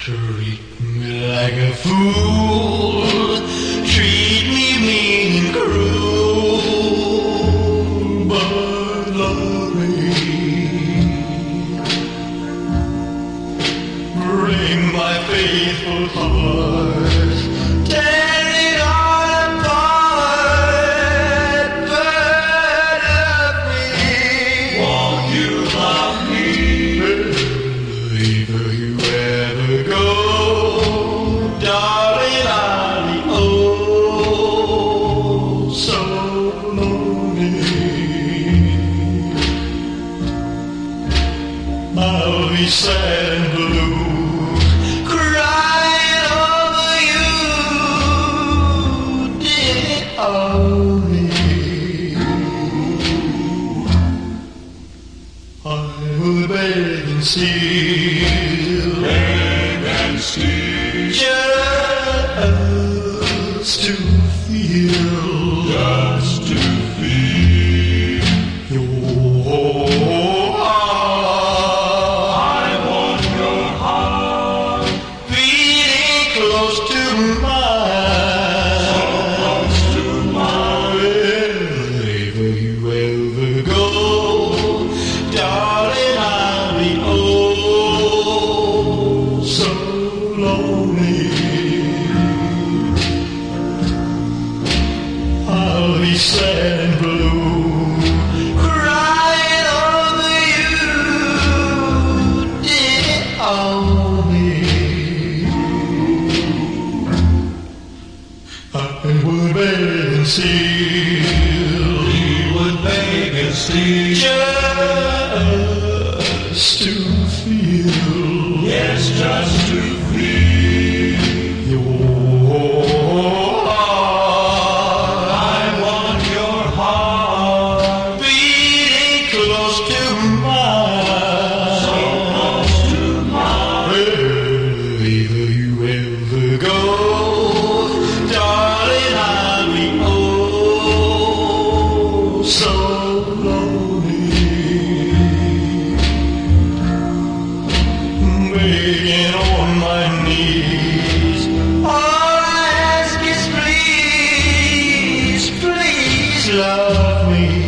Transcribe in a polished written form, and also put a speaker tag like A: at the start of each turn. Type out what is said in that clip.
A: Treat me like a fool, treat me mean and cruel, but love me. Bring my faithful heart, tear it all apart, but love me. Won't you love me? Wherever you ever go, darling, I'll be oh so lonely. I'll be sad and blue, crying over you, dear only. I will beg and steal, just to feel your heart.
B: I want your heart
A: Beating close to mine,
B: so close to mine.
A: wherever you ever go, darling, I'll be oh so lonely. I'll be sad and blue, crying over you, dear only. I would beg and steal,
B: We would beg and steal,
A: just to feel
B: yes, just to feel
A: your heart.
B: I want your heart
A: Beating close to mine,
B: so close to mine.
A: wherever you ever go, darling, I'll be oh so lonely. Begging on my knees, all I ask is please, please love me.